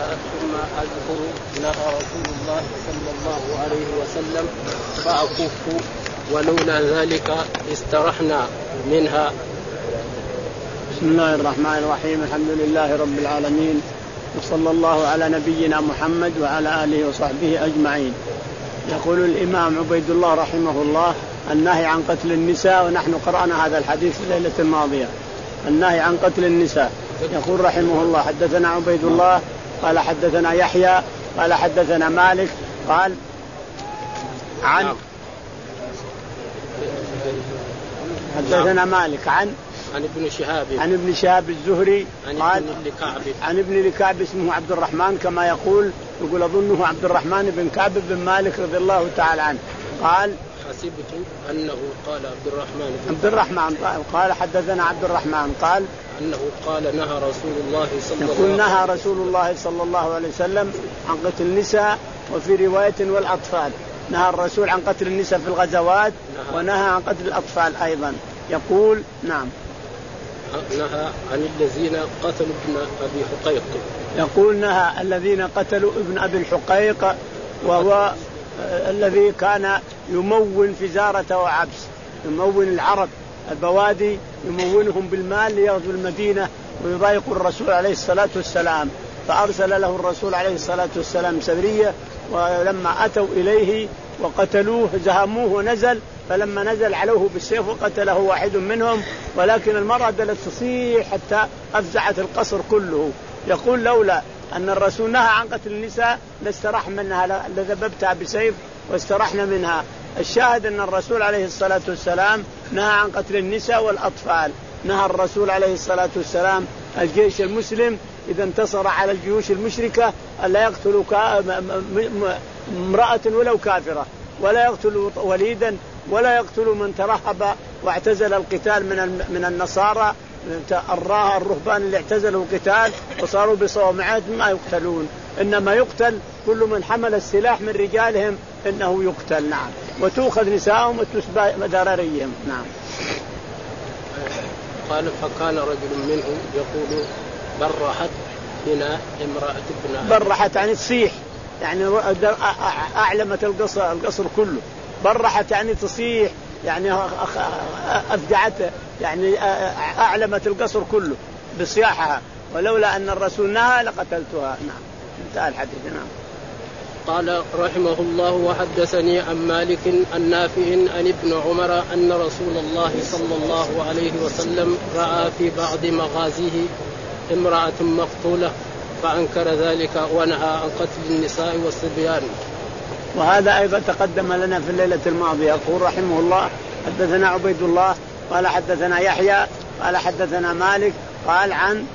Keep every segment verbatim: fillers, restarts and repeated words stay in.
ثم أذكر نهى رسول الله صلى الله عليه وسلم فأكف ولولا ذلك استرحنا منها. بسم الله الرحمن الرحيم. الحمد لله رب العالمين، وصلى الله على نبينا محمد وعلى آله وصحبه أجمعين. يقول الإمام عبيد الله رحمه الله: النهي عن قتل النساء. ونحن قرأنا هذا الحديث الليلة الماضية، النهي عن قتل النساء. يقول رحمه الله: حدثنا عبيد الله قال حدثنا يحيى قال حدثنا مالك قال عن حدثنا مالك عن عن ابن شهاب عن ابن شهاب الزهري عن قال ابن لكعب عن ابن لكعب اسمه عبد الرحمن كما يقول يقول أظنه عبد الرحمن بن كعب بن مالك رضي الله تعالى عنه قال: حسبت أنه قال عبد الرحمن عبد الرحمن قال حدثنا عبد الرحمن قال أنه قال نهى رسول الله صلى الله عليه وسلم يقول نهى رسول الله صلى الله عليه وسلم عن قتل النساء، وفي رواية والأطفال. نهى الرسول عن قتل النساء في الغزوات ونهى عن قتل الأطفال أيضا. يقول نعم نهى عن الذين قتلوا ابن أبي حقيق. يقول نهى الذين قتلوا ابن أبي الحقيق، وهو الذي كان يمون فزارة وعبس، يمون العرب البوادي، يمونهم بالمال ليغزوا المدينة ويضايقوا الرسول عليه الصلاة والسلام. فأرسل له الرسول عليه الصلاة والسلام سرية، ولما أتوا إليه وقتلوه زهموه ونزل، فلما نزل علوه بالسيف وقتله واحد منهم، ولكن المرأة دلت تصيح حتى أفزعت القصر كله. يقول لولا أن الرسول نهى عن قتل النساء لاستراح منها، لذببتها بسيف واسترحنا منها. الشاهد أن الرسول عليه الصلاة والسلام نهى عن قتل النساء والأطفال. نهى الرسول عليه الصلاة والسلام الجيش المسلم إذا انتصر على الجيوش المشركة ألا يقتلوا امرأة ولو كافرة، ولا يقتلوا وليدا، ولا يقتلوا من ترهب واعتزل القتال من من النصارى الرهبان اللي اعتزلوا القتال وصاروا بصومعات ما يقتلون، إنما يقتل كل من حمل السلاح من رجالهم إنه يقتل. نعم. وتؤخذ نساءهم وتسبى ذراريهم. نعم. قال: فكان رجل منهم يقول: برحت بنا امرأة ابنها. برحت يعني تصيح، يعني أعلمت القصر القصر كله. برحت يعني تصيح، يعني أفجعته، يعني أعلمت القصر كله بصياحها، ولولا أن الرسول نهى لقتلتها. نعم. انتهى الحديث. نعم. قال رحمه الله: وحدثني عن مالك عن نافع عن ابن عمر أن رسول الله صلى الله عليه وسلم رأى في بعض مغازيه امرأة مقتولة فأنكر ذلك ونهى عن قتل النساء والصبيان. وهذا أيضا تقدم لنا في الليلة الماضية. يقول رحمه الله: حدثنا عبيد الله قال حدثنا يحيى قال حدثنا مالك قال عن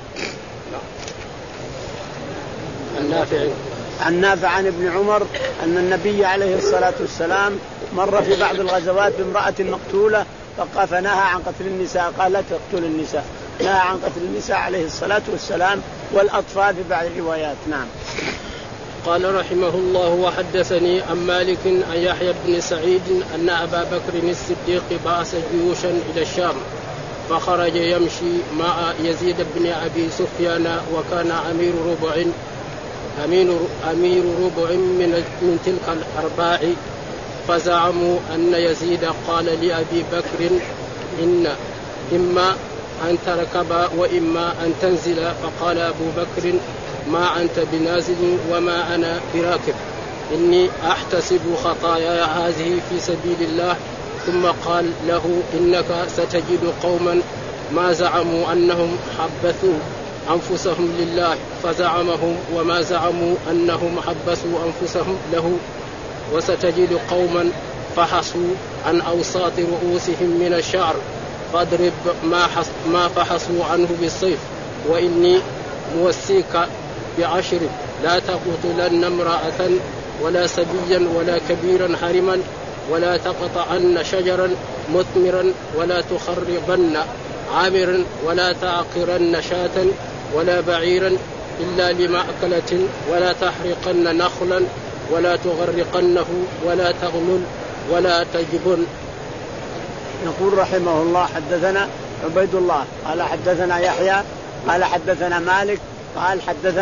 النافع عن نافع عن ابن عمر أن النبي عليه الصلاة والسلام مر في بعض الغزوات بامرأة مقتولة فنهى عن قتل النساء، قال لا تقتل النساء، نهى عن قتل النساء عليه الصلاة والسلام والأطفال في بعض الروايات. نعم. قال رحمه الله: وحدثني عن مالك عن يحيى بن سعيد أن أبا بكر الصديق بعث جيوشا إلى الشام، فخرج يمشي مع يزيد بن أبي سفيان وكان أمير ربع أمير, أمير ربع من, من تلك الأرباع، فزعموا أن يزيد قال لأبي بكر: إن إما أن تركب وإما أن تنزل. فقال أبو بكر: ما أنت بنازل وما أنا براكب، إني أحتسب خطايا هذه في سبيل الله. ثم قال له: إنك ستجد قوما ما زعموا أنهم حبثوا أنفسهم لله فزعمهم، وما زعموا أنهم حبسوا أنفسهم له، وستجد قوما فحصوا عن أوساط رؤوسهم من الشعر فاضرب ما, ما فحصوا عنه بالسيف، وإني موسيك بعشر: لا تقتلن امرأة ولا سبيا ولا كبيرا حرما، ولا تقطعن شجرا مثمرا، ولا تخربن عامرا، ولا تعقرن شاة ولا بعيرا إلا لمأكلة، ولا تحرقن نخلا، ولا تغرقنه، ولا تغلل، ولا تجبن. يقول رحمه الله: حدثنا عبيد الله قال حدثنا يحيى قال حدثنا مالك قال حدثنا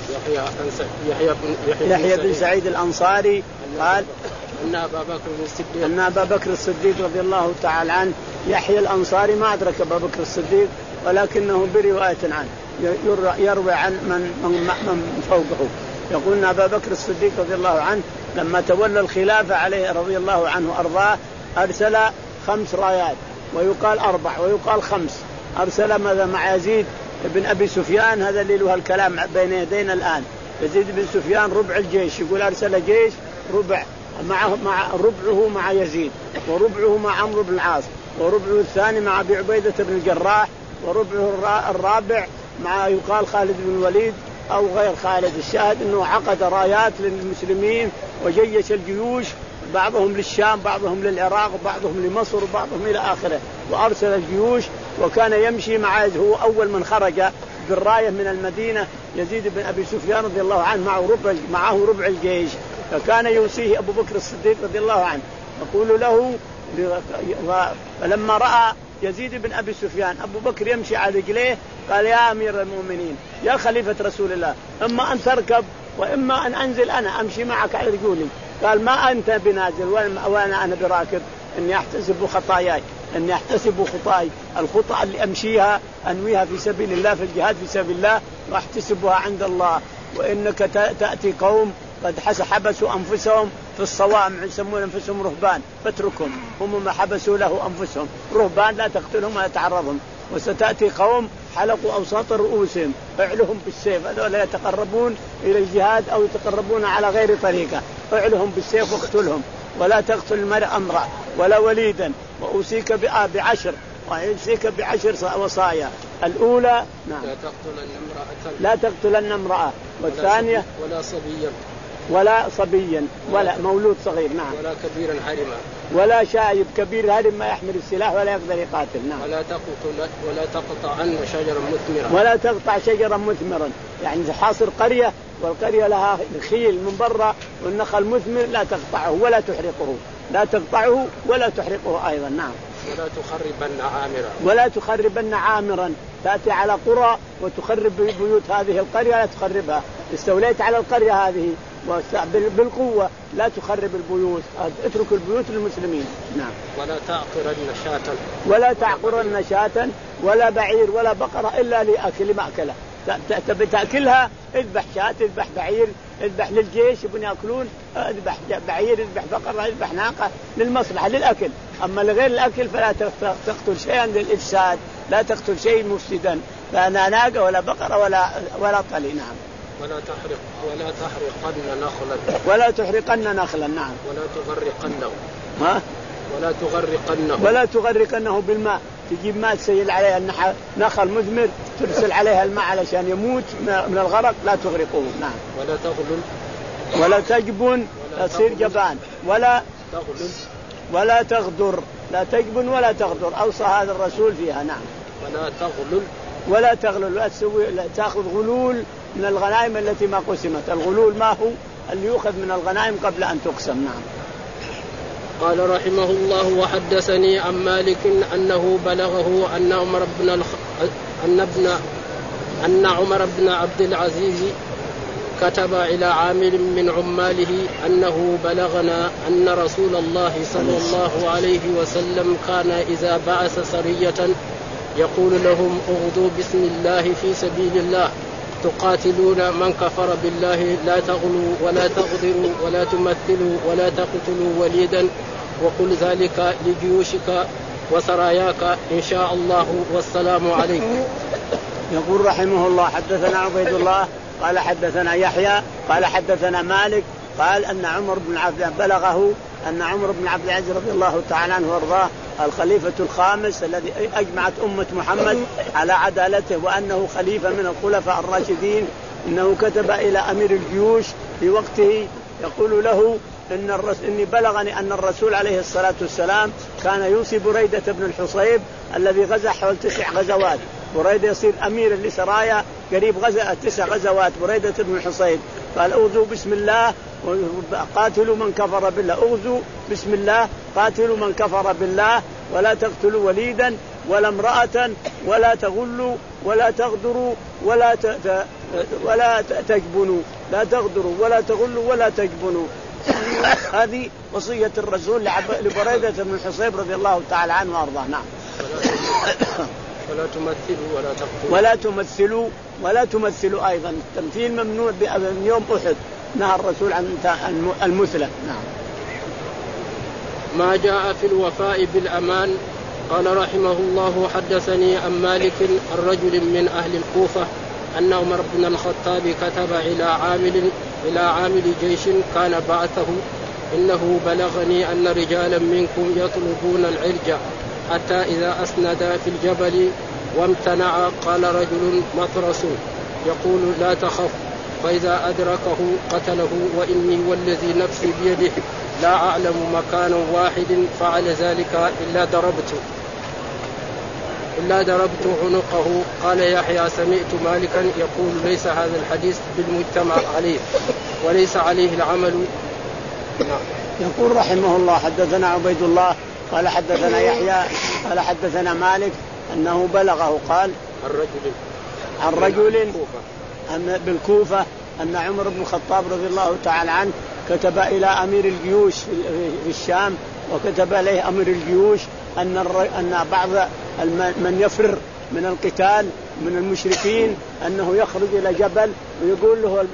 يحيى يحيى بن يحيى, يحيى بن سعيد الأنصاري قال أن أبا بكر الصديق أن أبا بكر الصديق رضي الله تعالى عنه. يحيى الأنصاري ما أدرك أبا بكر الصديق ولكنه برواية عنه يروي عن من من فوقه. يقول أن أبا بكر الصديق رضي الله عنه لما تولى الخلافة عليه رضي الله عنه أرضاه أرسل خمس رايات، ويقال أربع ويقال خمس. أرسل ماذا مع يزيد بن أبي سفيان، هذا اللي له الكلام بين يدينا الآن. يزيد بن سفيان ربع الجيش، يقول أرسل جيش ربع معه مع ربعه مع يزيد، وربعه مع عمرو بن العاص، وربعه الثاني مع أبي عبيدة بن الجراح، وربعه الرابع مع يقال خالد بن الوليد أو غير خالد. الشاهد أنه عقد رايات للمسلمين وجيش الجيوش، بعضهم للشام بعضهم للعراق وبعضهم لمصر وبعضهم إلى آخره، وأرسل الجيوش. وكان يمشي مع هو أول من خرج بالراية من المدينة يزيد بن أبي سفيان رضي الله عنه معه ربع, معه ربع الجيش. فكان يوصيه أبو بكر الصديق رضي الله عنه يقول له، فلما رأى يزيد بن أبي سفيان أبو بكر يمشي على رجليه قال يا أمير المؤمنين يا خليفة رسول الله، إما أن تركب وإما أن أنزل أنا أمشي معك على رجولي. قال ما أنت بنازل وأنا أنا براكب، إني أحتسب خطاياي، إني أحتسب خطاي الخطأ اللي أمشيها أنويها في سبيل الله في الجهاد في سبيل الله وأحتسبها عند الله. وإنك تأتي قوم قد حبسوا أنفسهم في الصوامع يسمون أنفسهم رهبان فاتركهم، هم ما حبسوا له أنفسهم رهبان لا تقتلهم ولا تعرضهم. وستأتي قوم حلقوا أوساط رؤوسهم فعلهم بالسيف، هذول يتقربون إلى الجهاد أو يتقربون على غير طريقة، فعلهم بالسيف واقتلهم. ولا تقتل المرء امرأ ولا وليدا، وأوصيك بعشر وأوصيك بعشر وصايا. الأولى نعم لا تقتلن امرأة لا تقتلن امرأة، والثانية ولا صبيا ولا صبيا ولا مولود صغير نعم ولا كبيرا حرما ولا شايب كبير هرم ما يحمل السلاح ولا يقدر يقاتل نعم ولا تقتل ولا تقطعن شجرا مثمرا ولا تقطع شجرا مثمرا، يعني حاصر قرية والقرية لها خيل من برا والنخل مثمر لا تقطعه ولا تحرقه، لا تقطعه ولا تحرقه أيضا نعم. ولا تخربن عامرا ولا تخربن عامرا، تأتي على قرى وتخرب بيوت هذه القرية لا تخربها. استوليت على القرية هذه بالقوة لا تخرب البيوت، اترك البيوت للمسلمين نعم. ولا تعقرن شاة ولا تعقرن شاة ولا بعير ولا بقرة إلا لأكل مأكله، تبي تأكلها اذبح شاة اذبح بعير اذبح للجيش يبون يأكلون، اذبح بعير اذبح بقرة اذبح ناقة للمصلحة للأكل. أما لغير الأكل فلا تقتل شيئا للإفساد، لا تقتل شيء مفسدا، لا ناقة ولا بقرة ولا ولا طلي نعم. ولا تحرق ولا تحرقن نخلا ولا تحرقن نخلا نعم. ولا تغرقنه ها ولا تغرقنه ولا تغرقنه بالماء، تجيب ماء تسيل عليها نخل مثمر ترسل عليها الماء علشان يموت من الغرق لا تغرقه نعم. ولا تغلل ولا تجبن تصير جبان ولا تغلل ولا تغدر، لا تجبن ولا تغدر، أوصى هذا الرسول فيها نعم. ولا تغلل ولا تغلل لا تسوي لا تأخذ غلول من الغنائم التي ما قسمت. الغلول ما هو اللي يؤخذ من الغنائم قبل أن تقسم نعم. قال رحمه الله وحدثني عن مالك أنه بلغه أن عمر بن الخ... أن ابن أن عمر بن عبد العزيز كتب إلى عامل من عماله أنه بلغنا أن رسول الله صلى الله عليه وسلم كان إذا بعث سرية يقول لهم اغدوا بسم الله في سبيل الله تقاتلون من كفر بالله لا تغلوا ولا تغدروا ولا تمثلوا ولا تقتلوا وليدا وقل ذلك لجيوشك وسراياك إن شاء الله والسلام عليكم. يقول رحمه الله حدثنا عبيد الله قال حدثنا يحيى قال حدثنا مالك قال أن عمر بن عبد بلغه أن عمر بن عبد العزيز رضي الله تعالى عنه وارضاه الخليفة الخامس الذي أجمعت أمة محمد على عدالته وأنه خليفة من الخلفاء الراشدين، إنه كتب إلى أمير الجيوش في وقته يقول له إن الرسول إني بلغني أن الرسول عليه الصلاة والسلام كان يوصي بريدة بن الحصيب الذي غزا حول تسع غزوات، بريدة يصير أمير لسرايا قريب غزا تسع غزوات بريدة بن الحصيب، قال أغزوا بسم الله قاتلوا من كفر بالله، أغزوا بسم الله قاتلوا من كفر بالله ولا تقتلوا وليدا ولا امرأة ولا تغلوا ولا تغدروا ولا ت... ولا تجبنوا، لا تغدروا ولا تغلوا ولا تجبنوا. هذه وصية الرسول لبريدة بن الحصيب رضي الله تعالى عنه وارضاه. نعم. ولا تمثلوا ولا تقتلوا ولا تمثلوا ولا تمثلوا أيضا، التمثيل ممنوع من يوم أحد، نهى الرسول عن المثلة. نعم. ما جاء في الوفاء بالأمان. قال رحمه الله حدثني عن مالك الرجل من أهل الكوفة أن عمر بن الخطاب كتب إلى عامل إلى عامل جيش كان بعثه إنه بلغني أن رجالا منكم يطلبون العرج حتى إذا أسند في الجبل وامتنع قال رجل مطرس يقول لا تخف فإذا أدركه قتله وإني والذي نفسي بيده لا أعلم مكان واحد فعل ذلك إلا ضربت إلا ضربت عنقه. قال يحيى سمعت مالكا يقول ليس هذا الحديث بالمجتمع عليه وليس عليه العمل. يقول رحمه الله حدثنا عبيد الله قال حدثنا يحيى قال حدثنا مالك أنه بلغه قال الرجل عن رجل بالكوفة أن عمر بن الخطاب رضي الله تعالى عنه كتب إلى أمير الجيوش في الشام وكتب إليه أمير الجيوش أن أن بعض من يفر من القتال من المشركين أنه يخرج إلى جبل ويقول له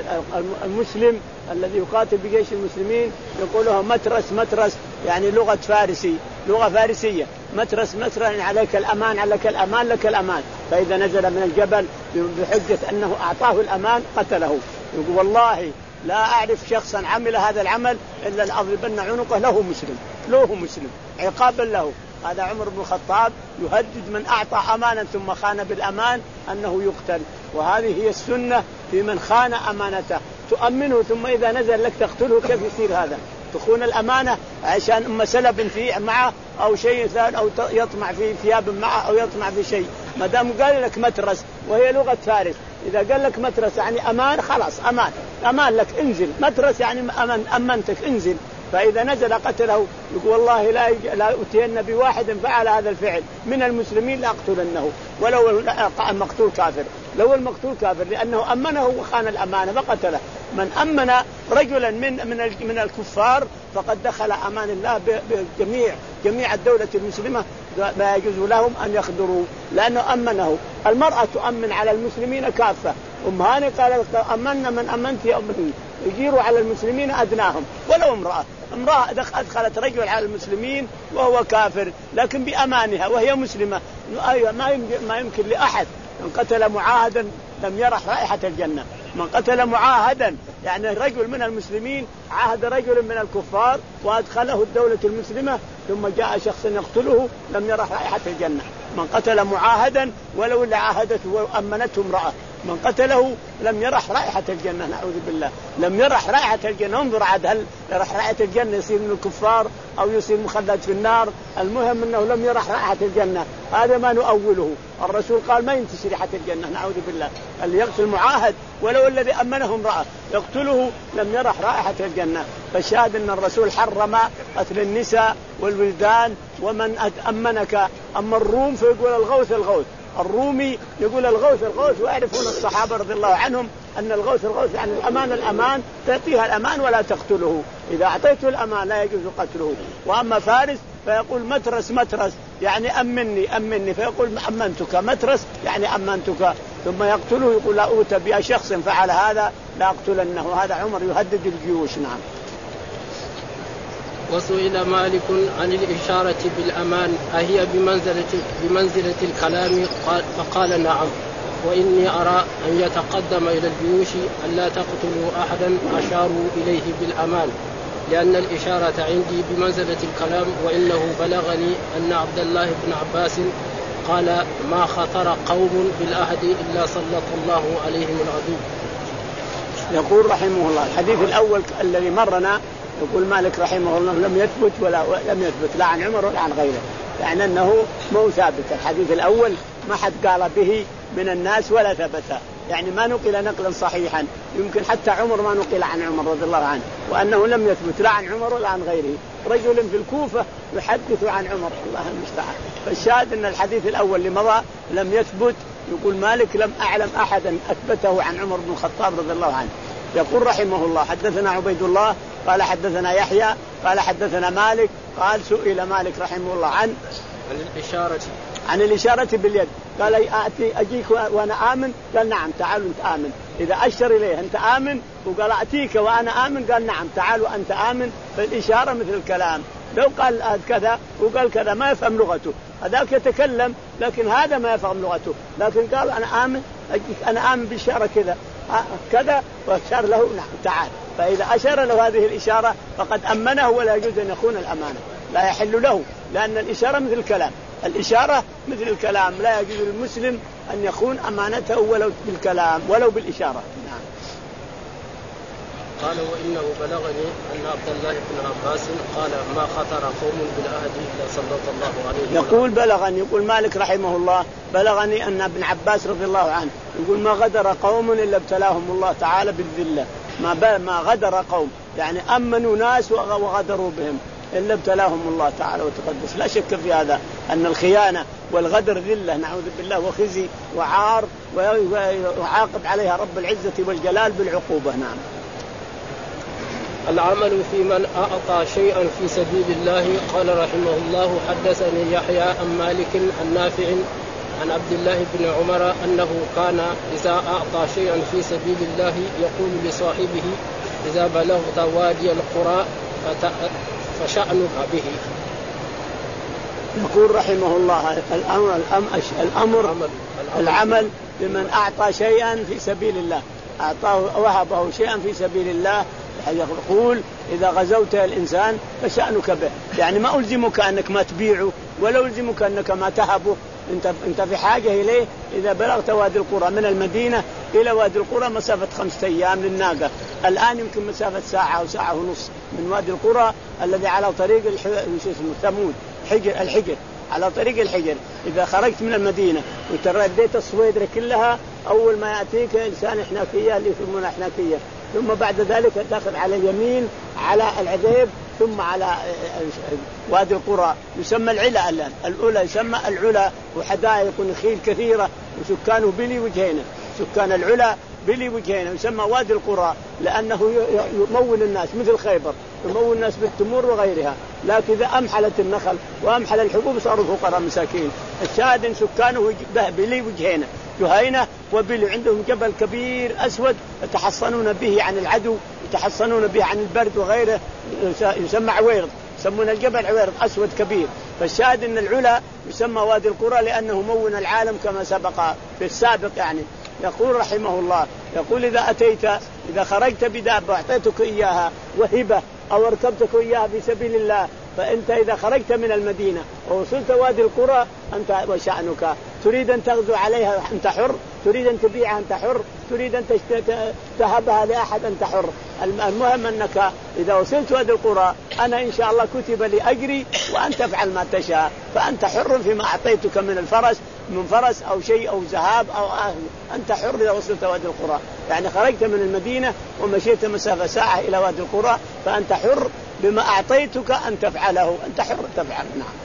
المسلم الذي يقاتل بجيش المسلمين يقول له مترس مترس يعني لغة فارسي لغة فارسية مترس مترس يعني عليك الأمان عليك الأمان لك الأمان. فإذا نزل من الجبل بحجة أنه أعطاه الأمان قتله. يقول والله لا أعرف شخصا عمل هذا العمل إلا لأضربن عنقه له مسلم له مسلم عقابا له. هذا عمر بن الخطاب يهدد من أعطى أمانا ثم خان بالأمان أنه يقتل. وهذه هي السنة في من خان أمانته تؤمنه ثم إذا نزل لك تقتله. كيف يصير هذا؟ تخون الأمانة عشان أما سلب في معه أو شيء ثاني أو يطمع في ثياب معه أو يطمع في شيء. ما دام قال لك مترس وهي لغة فارس إذا قال لك مترس يعني أمان خلاص أمان أمان لك انزل. مترس يعني أمن أمنتك انزل. فإذا نزل قتله. يقول والله لا لا أتين بواحد فعل هذا الفعل من المسلمين لأقتلنه ولو المقتول كافر لو المقتول كافر لأنه أمنه وخان الأمانة فقتله. من أمن رجلا من من من الكفار فقد دخل أمان الله بجميع جميع الدولة المسلمة لا يجوز لهم أن يخدروا لأنه أمنه. المرأة تؤمن على المسلمين كافة. أم هاني قالت أمنا من أمنت يا أمي يجيروا على المسلمين أدناهم ولو امرأة امرأة أدخلت رجل على المسلمين وهو كافر لكن بأمانها وهي مسلمة ما يمكن لأحد. من قتل معاهدا لم يرح رائحة الجنة. من قتل معاهدا يعني رجل من المسلمين عاهد رجل من الكفار وأدخله الدولة المسلمة ثم جاء شخص يقتله لم يرح رائحة الجنة. من قتل معاهدا ولو اللي عاهدته وأمنته امرأة من قتله لم يرح رائحة الجنة نعوذ بالله لم يرح رائحة الجنة. انظر عاد هل يرح رائحة الجنة يصير من الكفار أو يصير مخلد في النار. المهم أنه لم يرح رائحة الجنة. هذا ما نؤوله. الرسول قال ما ينتشر رائحة الجنة نعوذ بالله. اللي يقتل معاهد ولو الذي أمنه امرأة يقتله لم يرح رائحة الجنة. فالشاهد أن الرسول حرم قتل النساء والولدان ومن أمنك. أما الروم فيقول الغوث الغوث الرومي يقول الغوث الغوث. ويعرفون الصحابة رضي الله عنهم أن الغوث الغوث يعني الأمان الأمان تعطيها الأمان ولا تقتله. إذا أعطيته الأمان لا يجوز قتله. وأما فارس فيقول مترس مترس يعني أمني أمني فيقول أمنتك مترس يعني أمنتك ثم يقتله. يقول لا أوتى بشخص فعل هذا لا أقتلنه. هذا عمر يهدد الجيوش. نعم. وسئل مالك عن الإشارة بالأمان أهي بمنزلة, بمنزلة الكلام قال فقال نعم وإني أرى أن يتقدم إلى الجيوش أن لا تقتلوا أحدا أشاروا إليه بالأمان لأن الإشارة عندي بمنزلة الكلام. وإنه بلغني أن عبد الله بن عباس قال ما خطر قوم بالأهد إلا سلط الله عليهم العدو. يقول رحمه الله الحديث الأول الذي مرنا يقول مالك رحمه الله لم يثبت ولا لم يثبت لا عن عمر ولا عن غيره يعني أنه مو ثابت. الحديث الأول ما حد قال به من الناس ولا ثبت يعني ما نقل نقلا صحيحا. يمكن حتى عمر ما نقل عن عمر رضي الله عنه وأنه لم يثبت لا عن عمر ولا عن غيره. رجل في الكوفة يحدث عن عمر الله المستعان. فالشاهد أن الحديث الأول اللي مضى لم يثبت يقول مالك لم أعلم أحدا أثبته عن عمر بن الخطاب رضي الله عنه. يقول رحمه الله حدثنا عبيد الله قال حدثنا يحيى قال حدثنا مالك قال سئل مالك رحمه الله عن عن الإشارة عن الإشارة باليد. قال أتي أجيك وأنا آمن؟ قال نعم تعالوا أنت آمن. إذا أشر إليه أنت آمن وقال أتيك وأنا آمن قال نعم تعالوا أنت آمن. فالإشارة مثل الكلام. لو قال كذا وقال كذا ما يفهم لغته، هذاك يتكلم لكن هذا ما يفهم لغته، لكن قال أنا آمن أجيك أنا آمن بالإشارة كذا كذا وأشار له نعم تعال. فإذا أشار له هذه الإشارة فقد أمنه ولا يجوز أن يخون الأمانة، لا يحل له، لأن الإشارة مثل الكلام. الإشارة مثل الكلام، لا يجوز للمسلم أن يخون أمانته ولو بالكلام ولو بالإشارة. نعم. قال وإنه بلغني أن عبد الله بن عباس قال ما خطر قوم بالعهد إلا سلط الله عليهم. يقول بلغني، يقول مالك رحمه الله بلغني أن ابن عباس رضي الله عنه يقول ما غدر قوم إلا ابتلاهم الله تعالى بالذلة. ما ما غدر قوم يعني أمنوا ناس وغدروا بهم إلا ابتلاهم الله تعالى وتقدس. لا شك في هذا أن الخيانة والغدر ذلة نعوذ بالله وخزي وعار وعاقب عليها رب العزة والجلال بالعقوبة. نعم. العمل في من أعطى شيئا في سبيل الله. قال رحمه الله حدثني يحيى عن مالك عن نافع عن عبد الله بن عمر أنه كان إذا أعطى شيئا في سبيل الله يقول لصاحبه إذا بلغت وادي القرى فشأنك به. يقول رحمه الله الأمر, الأمر العمل لمن أعطى شيئا في سبيل الله، أعطاه وهبه شيئا في سبيل الله. يقول إذا غزوت الإنسان فشأنك به، يعني ما ألزمك أنك ما تبيعه ولا ألزمك أنك ما تهبه، أنت أنت في حاجة إليه. إذا بلغت وادي القرى من المدينة إلى وادي القرى مسافة خمسة أيام للناقة، الآن يمكن مسافة ساعة أو ساعة ونص من وادي القرى الذي على طريق ثمود حجر الحجر على طريق الحجر. إذا خرجت من المدينة وترديت الصويدرة كلها أول ما يأتيك إنسان حناكية اللي يسمونها حناكية، ثم بعد ذلك تأخذ على اليمين على العذيب ثم على وادي القرى يسمى العلا. الآن الأولى يسمى العلا وحدائق ونخيل كثيرة وسكانه بلي وجهينة، سكان العلا بلي وجهينة يسمى وادي القرى لأنه يمول الناس مثل خيبر يمول الناس بالتمور وغيرها. لكن إذا أمحلت النخل وأمحل الحبوب صاروا فقراء مساكين. الشاهد سكانه بلي وجهينة جهينة وبلي، عندهم جبل كبير أسود يتحصنون به عن العدو يتحصنون به عن البرد وغيره يسمى عويرض، يسمون الجبل عويرض أسود كبير. فالشاهد أن العلا يسمى وادي القرى لأنه مون العالم كما سبق في السابق. يعني يقول رحمه الله يقول إذا أتيت إذا خرجت بدابة أعطيتك إياها وهبة أو ركبتك إياها في سبيل الله، فأنت إذا خرجت من المدينة ووصلت وادي القرى أنت وشأنك، تريد أن تغزو عليها أنت حر، تريد أن تبيعها أنت حر، تريد أن تهبها لأحد أنت حر. المهم أنك إذا وصلت وادي القرى أنا إن شاء الله كتب لي أجري وأن تفعل ما تشاء، فأنت حر فيما أعطيتك من الفرس من فرس أو شيء أو ذهاب أو أهل، أنت حر إذا وصلت وادي القرى. يعني خرجت من المدينة ومشيت مسافة ساعة إلى وادي القرى فأنت حر بما أعطيتك أن تفعله، أنت حر تفعل. نعم.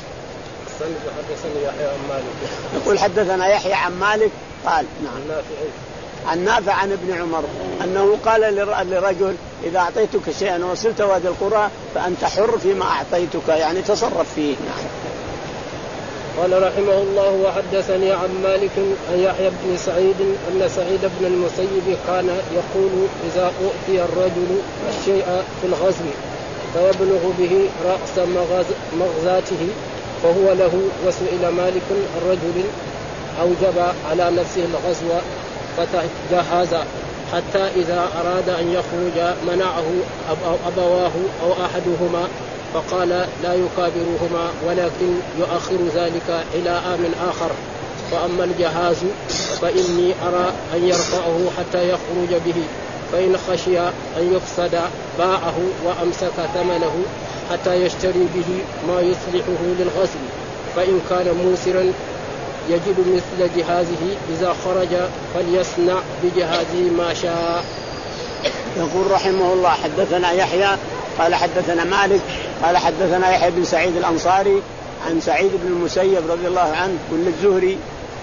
حدثني يحيى عن مالك. يقول حدثنا يحيى عن مالك قال نعم عن نافع عن ابن عمر أنه قال لرجل إذا أعطيتك شيئا وصلت وادي القرى فأنت حر فيما أعطيتك، يعني تصرف فيه. نعم. قال رحمه الله وحدثني عن مالك عن يحيى بن سعيد أن سعيد بن المسيب كان يقول إذا أعطي الرجل الشيء في الغزو فيبلغ به رأس مغزاته فهو له. وسئل مالك الرجل أوجب على نفسه الغزو فتجهز حتى إذا أراد أن يخرج منعه أبواه أو أحدهما فقال لا يكابرهما ولكن يؤخر ذلك إلى عام آخر. فأما الجهاز فإني أرى أن يرفعه حتى يخرج به، فإن خشي أن يفسد باعه وأمسك ثمنه حتى يشتري به ما يصلحه للغزو، فإن كان موسرا يجد مثل جهازه إذا خرج فليصنع بجهازه ما شاء. يقول رحمه الله حدثنا يحيى قال حدثنا مالك قال حدثنا يحيى بن سعيد الأنصاري عن سعيد بن المسيب رضي الله عنه كل الزهري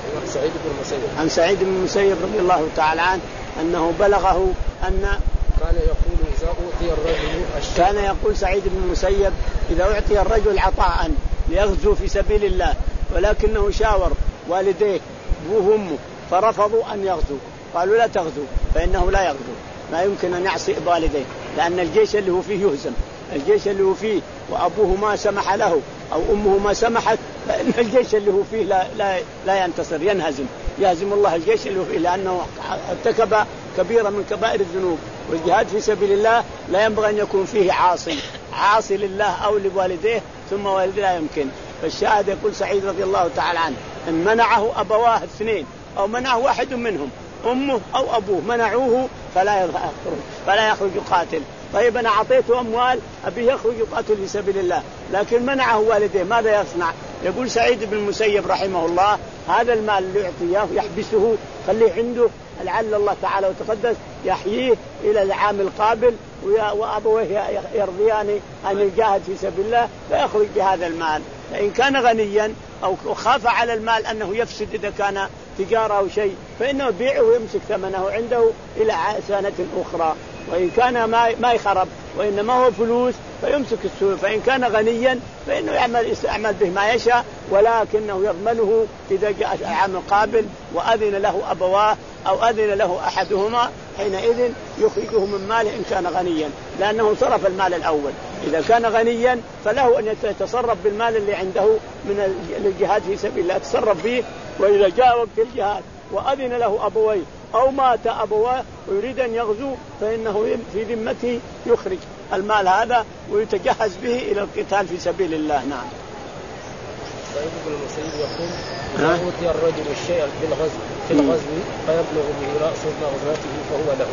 سعيد بن المسيب عن سعيد بن المسيب رضي الله تعالى عنه أنه بلغه أن كان يقول إذا أعطي الرجل الشيء كان يقول سعيد بن المسيب إذا أعطي الرجل عطاء ليغزو في سبيل الله ولكنه شاور والديه أبوه وأمه فرفضوا أن يغزو، قالوا لا تغزو فإنه لا يغزو، ما يمكن أن يعصي والديه لأن الجيش اللي هو فيه يهزم، الجيش اللي هو فيه وأبوه ما سمح له أو أمه ما سمحت فإن الجيش اللي هو فيه لا, لا, لا ينتصر، ينهزم، يهزم الله الجيش اللي هو فيه لأنه ارتكب كبيرة من كبائر الذنوب. والجهاد في سبيل الله لا ينبغي أن يكون فيه عاصي عاصي لله أو لوالديه ثم والديه لا يمكن. فالشاهد يقول سعيد رضي الله تعالى عنه أن منعه أبواه اثنين أو منعه واحد منهم أمه أو أبوه منعوه فلا يخرج فلا يخرج يقاتل. طيب أنا أعطيته أموال أبي يخرج يقاتل في سبيل الله لكن منعه والديه ماذا يصنع؟ يقول سعيد بن المسيب رحمه الله هذا المال اللي يعطيه يحبسه خليه عنده لعل الله تعالى وتقدس يحييه إلى العام القابل وأبويه يرضيان أن يجاهد في سبيل الله فيخرج بهذا المال. فإن كان غنيا أو خاف على المال أنه يفسد إذا كان تجارة أو شيء فإنه يبيعه ويمسك ثمنه عنده إلى سنة أخرى. وإن كان ما ما يخرب وإنما هو فلوس فيمسك السوق. فإن كان غنيا فإنه يعمل يستعمل به ما يشاء ولكنه يضمنه إذا جاء العام القابل وأذن له أبواه أو أذن له أحدهما حينئذ يخرجه من ماله إن كان غنيا لأنه صرف المال الأول. إذا كان غنيا فله أن يتصرف بالمال اللي عنده من الجهاد في سبيل الله يتصرف به. وإذا جاء وقت الجهاد وأذن له أبويه أو مات أبواه ويريد أن يغزو فإنه في ذمته يخرج المال هذا ويتجهز به إلى القتال في سبيل الله. نعم. سعيد بن المسيب يقول إذا أوتي الرجل الشيء في الغزو في الغزو فيبلغ به رأس مغزاته فهو له.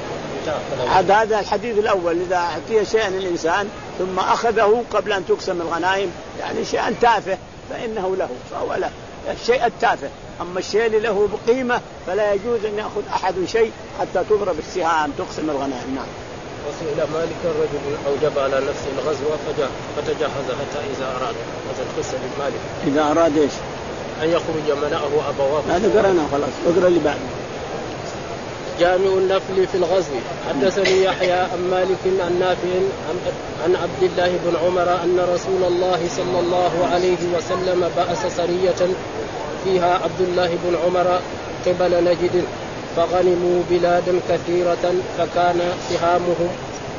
هذا الحديث الأول إذا أعطي شيئا الإنسان ثم أخذه قبل أن تقسم الغنائم يعني شيئا تافه فإنه له فهو له الشيء التافه. أما الشيء اللي له بقيمة فلا يجوز أن يأخذ أحد شيء حتى تضرب السهام تقسم الغنائم. نعم. وسئل مالك الرجل أوجب على نفسه الغزو فتجهز حتى إذا أراد هذا القصة لمالك إذا أراد إيش أن يخرج منعه أبواه. هذا قرأنا خلاص اقرأ اللي بعد. جامع النفل في الغزو. حدثني يحيى عن مالك عن نافع عن عبد الله بن عمر أن رسول الله صلى الله عليه وسلم بعث سرية فيها عبد الله بن عمر قبل نجد فغنموا بلادا كثيرة فكان سهامهم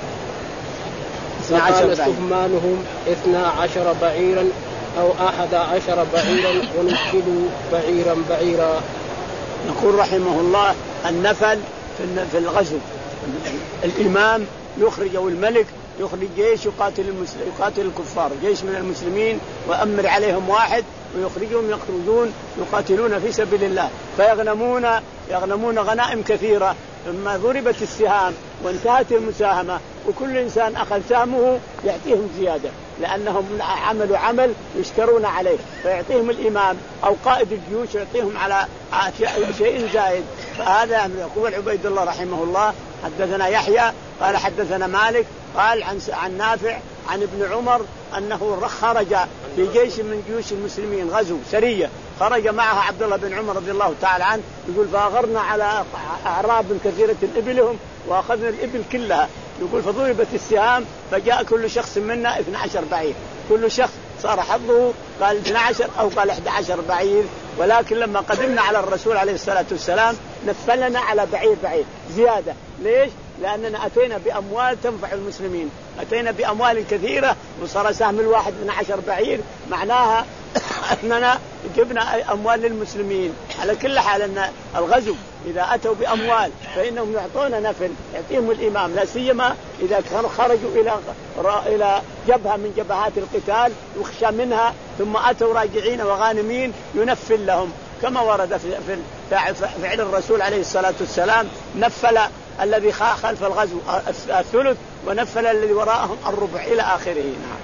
فكان سهمانهم اثنا عشر بعيرا أو أحد عشر بعيرا ونكلوا بعيرا بعيرا. نقول رحمه الله النفل في الغزو الإمام يخرج أو الملك يخرج جيش يقاتل المسلم يقاتل الكفار جيش من المسلمين وأمر عليهم واحد ويخرجهم يخرجون يقاتلون في سبيل الله فيغنمون يغنمون غنائم كثيرة. ثم ضربت السهام وانتهت المساهمة وكل إنسان أخذ سهمه يعطيهم زيادة لأنهم عملوا عمل يشكرون عليه فيعطيهم الإمام أو قائد الجيوش يعطيهم على شيء زائد. فهذا يقول عبيد الله رحمه الله حدثنا يحيى قال حدثنا مالك قال عن عن نافع عن ابن عمر أنه خرج في جيش من جيوش المسلمين غزو سرية خرج معها عبد الله بن عمر رضي الله تعالى عنه يقول فأغرنا على أعراب كثيرة إبلهم وأخذنا الإبل كلها يقول فضربت السهام فجاء كل شخص منا اثنا عشر بعير كل شخص صار حظه قال اثنا عشر أو قال أحد عشر بعير. ولكن لما قدمنا على الرسول عليه الصلاة والسلام نفلنا على بعير بعير زيادة. ليش؟ لأننا أتينا بأموال تنفع المسلمين أتينا بأموال كثيرة وصار سهم الواحد اثنا عشر بعير معناها أننا جبنا أموال للمسلمين. على كل حال أن الغزو إذا أتوا بأموال فإنهم يعطون نفل يعطيهم الإمام لا سيما إذا خرجوا إلى إلى جبهة من جبهات القتال يخشى منها ثم أتوا راجعين وغانمين ينفل لهم كما ورد في فعل الرسول عليه الصلاة والسلام نفل الذي خلف الغزو الثلث ونفل الذي وراءهم الربع إلى آخره. نعم.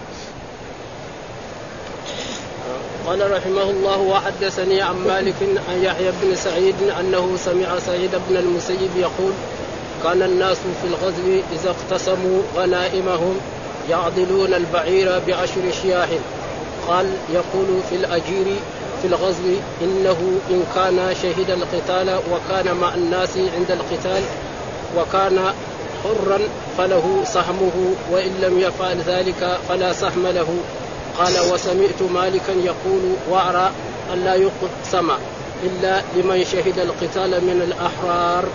قال رحمه الله وحدثني عن مالك عن يحيى بن سعيد أنه سمع سعيد بن المسيب يقول كان الناس في الغزو إذا اقتسموا غنائمهم يعضلون البعير بعشر شياه. قال يقول في الأجير في الغزو إنه إن كان شهد القتال وكان مع الناس عند القتال وكان حرا فله سهمه وإن لم يفعل ذلك فلا سهم له. قال وسمعت مالكا يقول وأرى أن لا يقسم إلا لمن شهد القتال من الأحرار.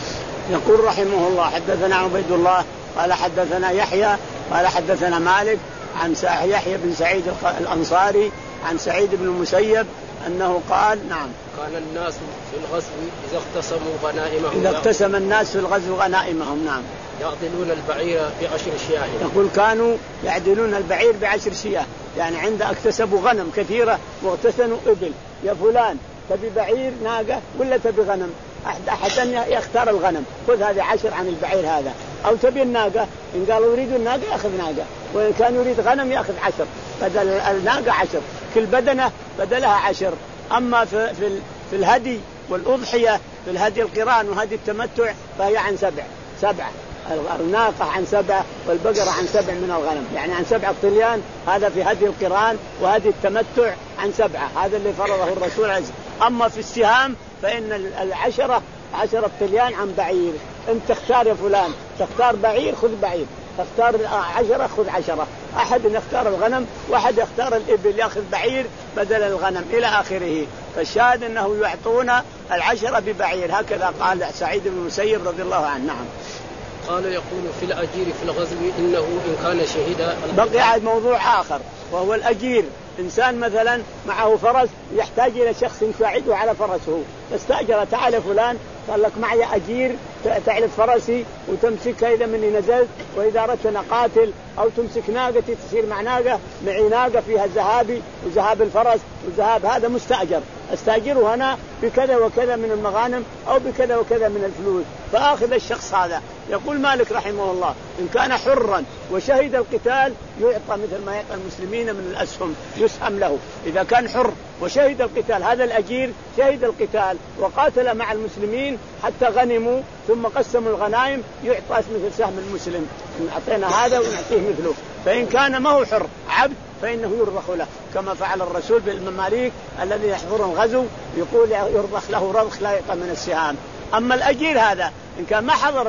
يقول رحمه الله حدثنا عبيد الله قال حدثنا يحيى قال حدثنا مالك عن يحيى بن سعيد الأنصاري عن سعيد بن المسيب أنه قال نعم كان الناس في الغزو إذا اقتسموا غنائمهم إذا اقتسم الناس في الغزو غنائمهم نعم يعدلون البعير بعشر شياه. يقول كانوا يعدلون البعير بعشر شياه، يعني عند اكتسبوا غنم كثيرة واغتسنوا إبل، يا فلان تبي بعير ناقة ولا تبي غنم؟ أحد يختار الغنم، خذ هذه عشر عن البعير هذا، أو تبي الناقة إن قالوا يريدوا الناقة يأخذ ناقة، وإن كان يريد غنم يأخذ عشر، بدل الناقة عشر، كل بدنة بدلها عشر. أما في, في, في الهدي والأضحية في الهدي القران وهدي التمتع فهي عن سبع سبعة الناقة عن سبعة والبقرة عن سبع من الغنم، يعني عن سبعة طليان، هذا في هدي القران وهدي التمتع عن سبعة، هذا اللي فرضه الرسول عليه. أما في السهام فإن العشرة عشرة طليان عن بعير، أنت تختار يا فلان، تختار بعير خذ بعير، تختار عشرة خذ عشرة، أحد يختار الغنم وأحد يختار الإبل يأخذ بعير بدل الغنم إلى آخره. فالشاهد أنه يعطون العشرة ببعير، هكذا قال سعيد بن المسيب رضي الله عنه. نعم. قال يقول في الأجير في الغزو إنه إن كان شهيدا. بقي عاد موضوع آخر وهو الأجير، إنسان مثلا معه فرس يحتاج إلى شخص يساعده على فرسه، فاستأجر تعال فلان قال لك معي أجير تعلف فرسي وتمسكها إذا مني نزلت، وإذا أردت أنا قاتل أو تمسك ناقتي تصير مع ناقة معي ناقة فيها ذهابي وذهاب الفرس وذهاب هذا مستأجر، استأجره أنا بكذا وكذا من المغانم أو بكذا وكذا من الفلوس، فآخذ الشخص هذا. يقول مالك رحمه الله إن كان حرا وشهد القتال يعطى مثل ما يعطى المسلمين من الأسهم، يسهم له إذا كان حر وشهد القتال. هذا الأجير شهد القتال وقاتل مع المسلمين حتى غنموا ثم قسموا الغنائم، يعطى مثل سهم المسلم، أعطينا هذا ونعطيه مثله. فإن كان ما هو حر عبد فإنه يرضخ له كما فعل الرسول بالمماليك الذي يحضر الغزو، يقول يرضخ له رضخ لا يعطى من السهام. أما الأجير هذا إن كان ما حضر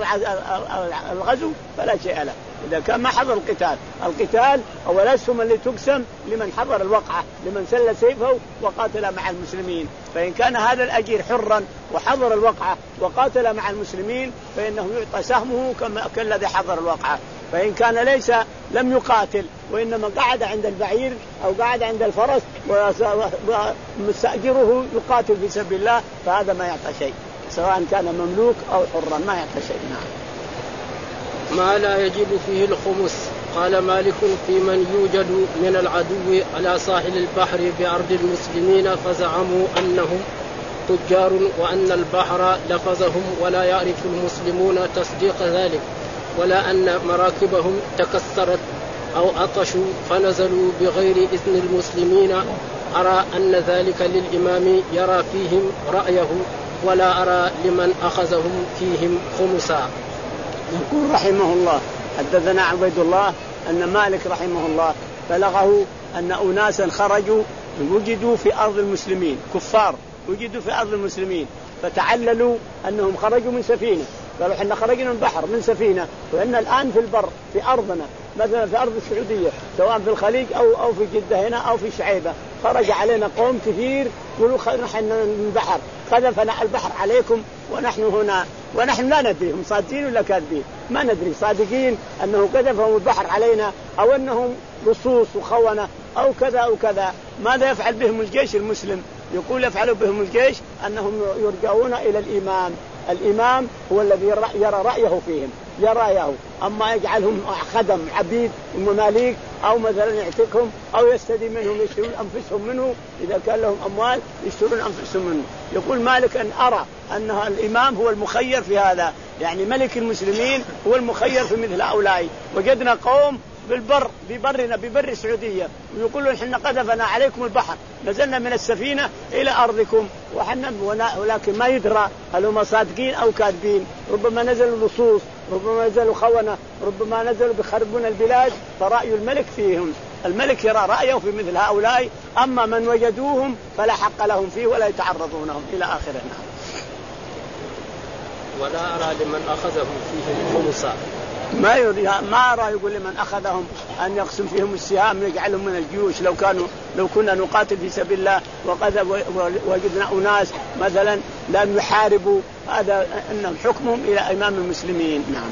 الغزو فلا شيء له، إذا كان ما حضر القتال القتال أو الأسهم اللي تقسم لمن حضر الوقعة، لمن سل سيفه وقاتل مع المسلمين. فإن كان هذا الأجير حرا وحضر الوقعة وقاتل مع المسلمين فإنه يعطى سهمه كما كالذي حضر الوقعة. فإن كان ليس لم يقاتل وإنما قعد عند البعير أو قعد عند الفرس ومستأجره يقاتل في سبيل الله فهذا ما يعطى شيء، سواء كان مملوك أو حرا ما يعطى شيء. نعم. ما لا يجب فيه الخمس. قال مالك في من يوجد من العدو على ساحل البحر بأرض المسلمين فزعموا أنهم تجار وأن البحر لفظهم ولا يعرف المسلمون تصديق ذلك، ولا أن مراكبهم تكسرت أو عطشوا فنزلوا بغير إذن المسلمين، أرى أن ذلك للإمام يرى فيهم رأيه ولا أرى لمن أخذهم فيهم خمسا. يقول رحمه الله حدثنا عبيد الله أن مالك رحمه الله بلغه أن أناسا خرجوا وجدوا في أرض المسلمين، كفار وجدوا في أرض المسلمين فتعللوا أنهم خرجوا من سفينة، قالوا حنا خرجنا من بحر من سفينة وإن الآن في البر في أرضنا، مثلا في أرض السعودية سواء في الخليج أو أو في جدة هنا أو في شعيبة، خرج علينا قوم كثير يقولوا نحن من بحر خذفنا البحر عليكم ونحن هنا، ونحن لا ندري هم صادقين ولا كاذبين، ما ندري صادقين أنه قذفهم البحر علينا أو أنهم لصوص وخونة أو كذا أو كذا. ماذا يفعل بهم الجيش المسلم؟ يقول يفعل بهم الجيش أنهم يرجعون إلى الإمام، الإمام هو الذي يرى رأيه فيهم يرى رأيه، أما يجعلهم خدم عبيد ومماليك أو مثلا يعتقهم أو يستدي منهم يشترون أنفسهم منه، إذا كان لهم أموال يشترون أنفسهم منه. يقول مالك أن أرى أن الإمام هو المخير في هذا، يعني ملك المسلمين هو المخير في مثل هؤلاء. وجدنا قوم بالبر ببرنا ببر السعودية ويقولون إحنا قذفنا عليكم البحر نزلنا من السفينة إلى أرضكم وحنا، ولكن ما يدرى هل هم صادقين أو كاذبين، ربما نزلوا لصوص ربما نزلوا خونة ربما نزلوا بخربون البلاد، فرأي الملك فيهم. الملك يرى رأيه في مثل هؤلاء، أما من وجدوهم فلا حق لهم فيه ولا يتعرضونهم إلى آخره. ولا أرى لمن أخذهم فيهم خمسا، ما يرى ما أرى يقول لمن أخذهم أن يقسم فيهم السهام يجعلهم من الجيوش. لو كانوا لو كنا نقاتل في سبيل الله وقد وجدنا أناس مثلا لم يحاربوا، هذا أنهم حكمهم إلى إمام المسلمين. نعم.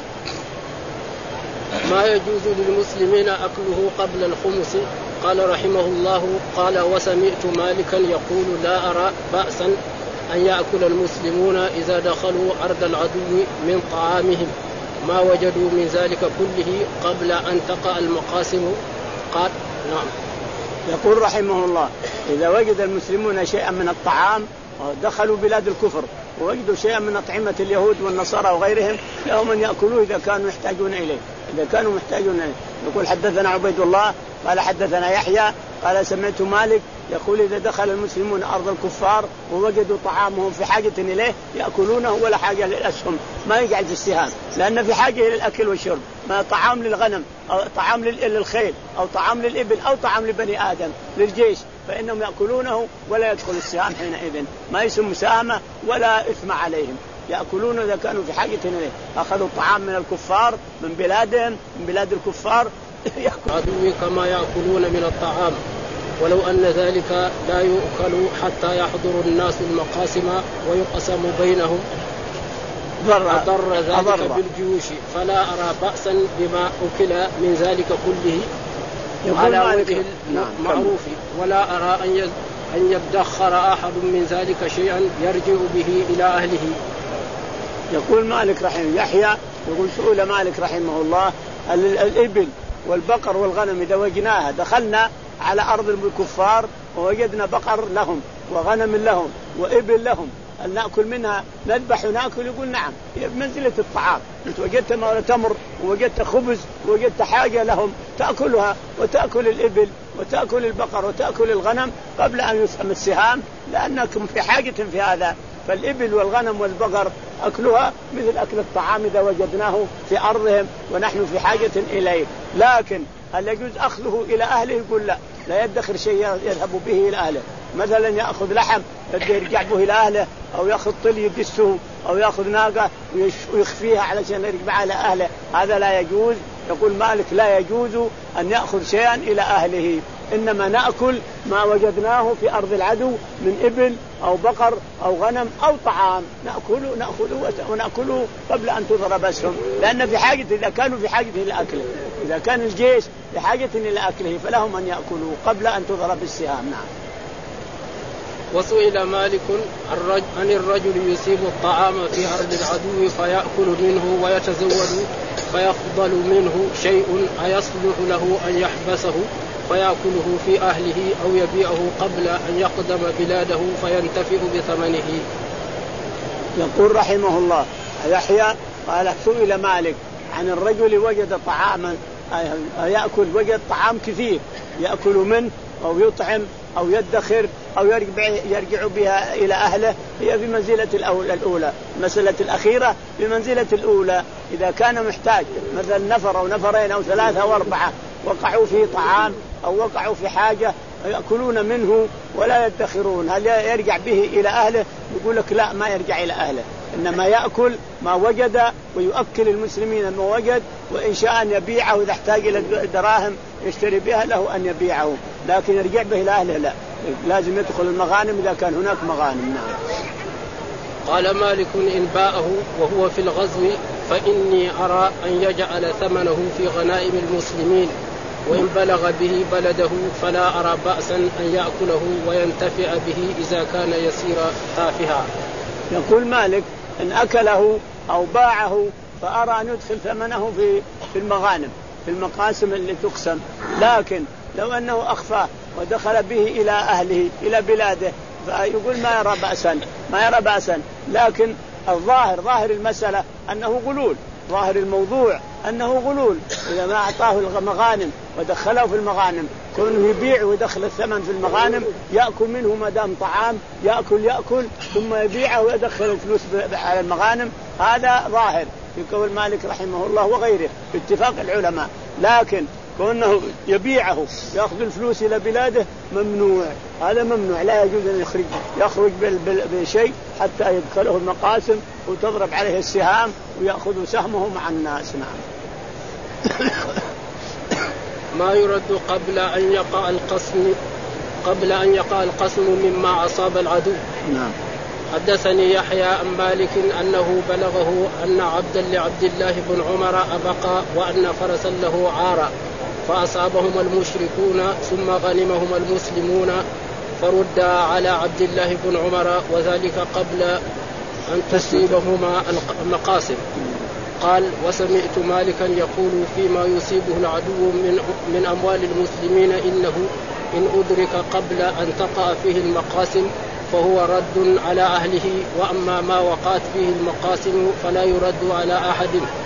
ما يجوز للمسلمين أكله قبل الخمس. قال رحمه الله: قال وسمعت مالكا يقول: لا أرى بأسا أن يأكل المسلمون إذا دخلوا أرض العدو من طعامهم ما وجدوا من ذلك كله قبل أن تقع المقاسم. قال: نعم. يقول رحمه الله: إذا وجد المسلمون شيئا من الطعام دخلوا بلاد الكفر ووجدوا شيئا من أطعمة اليهود والنصارى وغيرهم لهم أن يأكلوه إذا كانوا يحتاجون إليه إذا كانوا محتاجون إليه. يقول: حدثنا عبيد الله قال حدثنا يحيى قال سمعت مالك يقول: إذا دخل المسلمون أرض الكفار ووجدوا طعامهم في حاجة إليه يأكلونه ولا حاجة للأسهم، ما يقعد في السهام، لأن في حاجة إلى الأكل والشرب، ما طعام للغنم أو طعام للخيل أو طعام للإبل أو طعام لبني آدم للجيش، فإنهم يأكلونه ولا يدخل السهام حينئذ، ما يسمى مساهمة ولا إثم عليهم، يأكلون إذا كانوا في حاجة إليه. أخذوا الطعام من الكفار من بلادهم من بلاد الكفار عدوي كما يأكلون من الطعام، ولو أن ذلك لا يؤكل حتى يحضر الناس المقاسم ويقسم بينهم أضر ذلك أضر. بالجيوش، فلا أرى بأسا بما أكل من ذلك كله على وجه المعروف، ولا أرى أن يدخر أحد من ذلك شيئا يرجع به إلى أهله. يقول مالك رحمه يحيى يقول: سئل مالك رحمه الله: الإبل والبقر والغنم إذا وجدناها دخلنا على أرض الكفار ووجدنا بقر لهم وغنم لهم وإبل لهم، هل نأكل منها نذبح ونأكل؟ يقول: نعم، هي بمنزلة الطعام، أنت وجدت تمر ووجدت خبز ووجدت حاجة لهم تأكلها، وتأكل الإبل وتأكل البقر وتأكل الغنم قبل أن يسهم السهام، لأنكم في حاجة في هذا. فالإبل والغنم والبقر أكلها مثل أكل الطعام إذا وجدناه في أرضهم ونحن في حاجة إليه. لكن هل يجوز أخذه إلى أهله؟ يقول: لا، لا يدخر شيء يذهب به إلى أهله، مثلا يأخذ لحم يرجع به إلى أهله، أو يأخذ طل يدسه، أو يأخذ ناقة ويخفيها علشان يرجع إلى أهله، هذا لا يجوز. يقول مالك: لا يجوز أن يأخذ شيئا إلى أهله، إنما نأكل ما وجدناه في أرض العدو من إبل أو بقر أو غنم أو طعام، نأكله نأخذه ونأكله قبل أن تضرب أسهم، لأن في حاجة إذا كانوا في حاجة إلى أكله، إذا كان الجيش في حاجة إلى أكله فلهم أن يأكلوا قبل أن تضرب السهام. نعم. وسئل مالك عن الرجل يصيب الطعام في أرض العدو فيأكل منه ويتزود فيفضل منه شيء أيصلح له أن يحبسه فيأكله في أهله أو يبيعه قبل أن يقدم بلاده فينتفع بثمنه؟ يقول رحمه الله يحيى قال: سئل مالك عن الرجل وجد طعاما يأكل وجد طعام كثير يأكل منه أو يطعم أو يدخر أو يرجع, يرجع بها إلى أهله، هي بمنزلة الأولى. المسألة الأخيرة بمنزلة الأولى، إذا كان محتاج مثلا نفر أو نفرين أو ثلاثة أو أربعة وقعوا في طعام أو وقعوا في حاجة يأكلون منه ولا يدخرون، هل يرجع به إلى أهله؟ يقول لك: لا، ما يرجع إلى أهله، إنما يأكل ما وجد ويؤكل المسلمين ما وجد، وإن شاء أن يبيعه إذا احتاج إلى دراهم يشتري بها له أن يبيعه، لكن يرجع به إلى أهله لا، لازم يدخل المغانم إذا كان هناك مغانم. نعم. قال مالك: إن باعه وهو في الغزو فإني أرى أن يجعل ثمنه في غنائم المسلمين، وإن بلغ به بلده فلا أرى بأسا أن يأكله وينتفع به إذا كان يسير تافها. يقول مالك: إن أكله أو باعه فأرى أن يدخل ثمنه في في المغانم في المقاسم اللي تقسم، لكن لو أنه أخفاه ودخل به إلى أهله إلى بلاده فيقول ما يرى بأسا ما يرى بأسا لكن الظاهر ظاهر المسألة أنه غلول، ظاهر الموضوع أنه غلول. إذا ما أعطاه المغانم ودخله في المغانم كونه يبيع ويدخل الثمن في المغانم يأكل منه ما دام طعام، يأكل يأكل ثم يبيعه ويدخل الفلوس على المغانم، هذا ظاهر في قول مالك رحمه الله وغيره باتفاق العلماء. لكن كونه يبيعه يأخذ الفلوس إلى بلاده ممنوع، هذا ممنوع، لا يجوز أن يخرج يخرج بشيء حتى يدخله المقاسم وتضرب عليه السهام ويأخذ سهمه مع الناس. نعم. ما يرد قبل أن يقع القسم قبل أن يقع القسم مما أصاب العدو. نعم. حدثني يحيى عن مالك أنه بلغه أن عبدا لعبد الله بن عمر أبقى وأن فرسا له عار فأصابهم المشركون ثم غنمهم المسلمون فرد على عبد الله بن عمر وذلك قبل أن تصيبهما المقاسم. قال وسمعت مالكا يقول فيما يصيبه العدو من, من أموال المسلمين إنه إن أدرك قبل أن تقع فيه المقاسم فهو رد على أهله، وأما ما وقعت فيه المقاسم فلا يرد على أحد.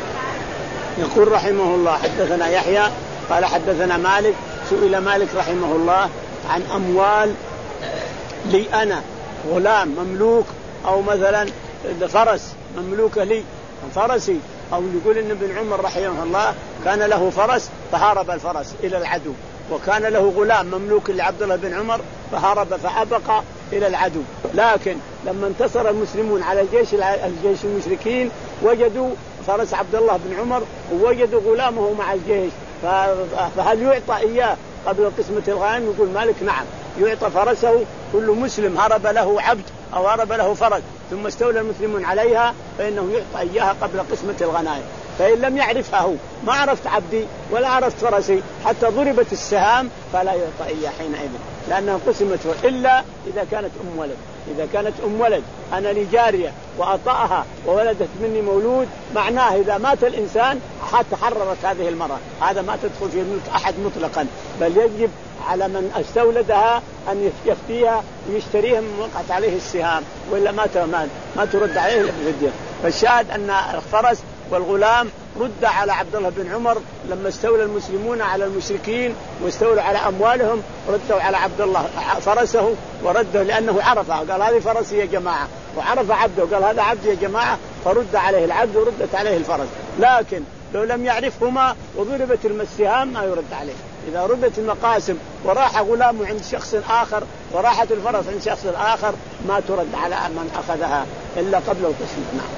يقول رحمه الله حدثنا يحيى قال حدثنا مالك. سئل مالك رحمه الله عن أموال لي أنا غلام مملوك أو مثلا فرس مملوك لي فرسي، أو يقول إن ابن عمر رحمه الله كان له فرس فهرب الفرس إلى العدو، وكان له غلام مملوك لعبد الله بن عمر فهرب فأبقى إلى العدو، لكن لما انتصر المسلمون على الجيش الجيش المشركين وجدوا فرس عبد الله بن عمر ووجدوا غلامه مع الجيش، فهل يعطى إياه قبل قسمة الغنائم؟ يقول مالك نعم، يعطى فرسه. كل مسلم هرب له عبد أو هرب له فرس ثم استولى المسلمون عليها فإنه يعطى إياها قبل قسمة الغنائم. فإن لم يعرفها هو، ما عرفت عبدي ولا عرفت فرسي حتى ضربت السهام فلا يعطى إياه حينئذ، لأنها قسمت، إلا إذا كانت أم ولد. إذا كانت أم ولد أنا لي جارية وأطأها وولدت مني مولود، معناه إذا مات الإنسان حتى حررت هذه المرأة، هذا ما تدخل في ملك أحد مطلقا، بل يجب على من استولدها أن يفتيها ويشتريها من وقعت عليه السهام، وإلا ما ما ترد عليه الفدية. فالشاهد أن الفرس والغلام رد على عبد الله بن عمر لما استولى المسلمون على المشركين واستولوا على أموالهم، ردوا على عبد الله فرسه ورده لأنه عرفه، قال هذه فرسي يا جماعة، وعرف عبده قال هذا عبد يا جماعة، فرد عليه العبد وردت عليه الفرس. لكن لو لم يعرفهما وضربت السهام ما يرد عليه. إذا ردت المقاسم وراح غلامه عند شخص آخر وراحت الفرس عند شخص آخر ما ترد على من أخذها إلا قبل القسم. نعم.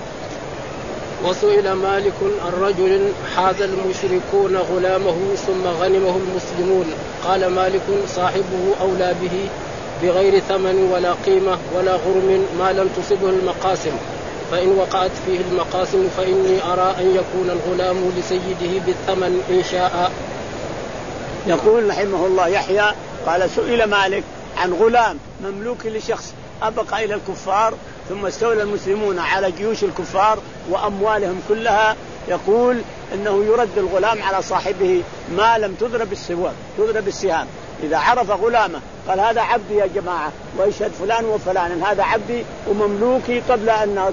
وسئل مالك عن رجل حاز المشركون غلامه ثم غنمه المسلمون، قال مالك صاحبه أولى به بغير ثمن ولا قيمة ولا غرم ما لم تصبه المقاسم، فإن وقعت فيه المقاسم فإني أرى أن يكون الغلام لسيده بالثمن إن شاء. يقول رحمه الله يحيى قال سئل مالك عن غلام مملوك لشخص أبقى إلى الكفار ثم استولى المسلمون على جيوش الكفار وأموالهم كلها، يقول إنه يرد الغلام على صاحبه ما لم تضرب السواد تضرب السهام. إذا عرف غلامه قال هذا عبدي يا جماعة ويشهد فلان وفلان هذا عبدي ومملوكي قبل أن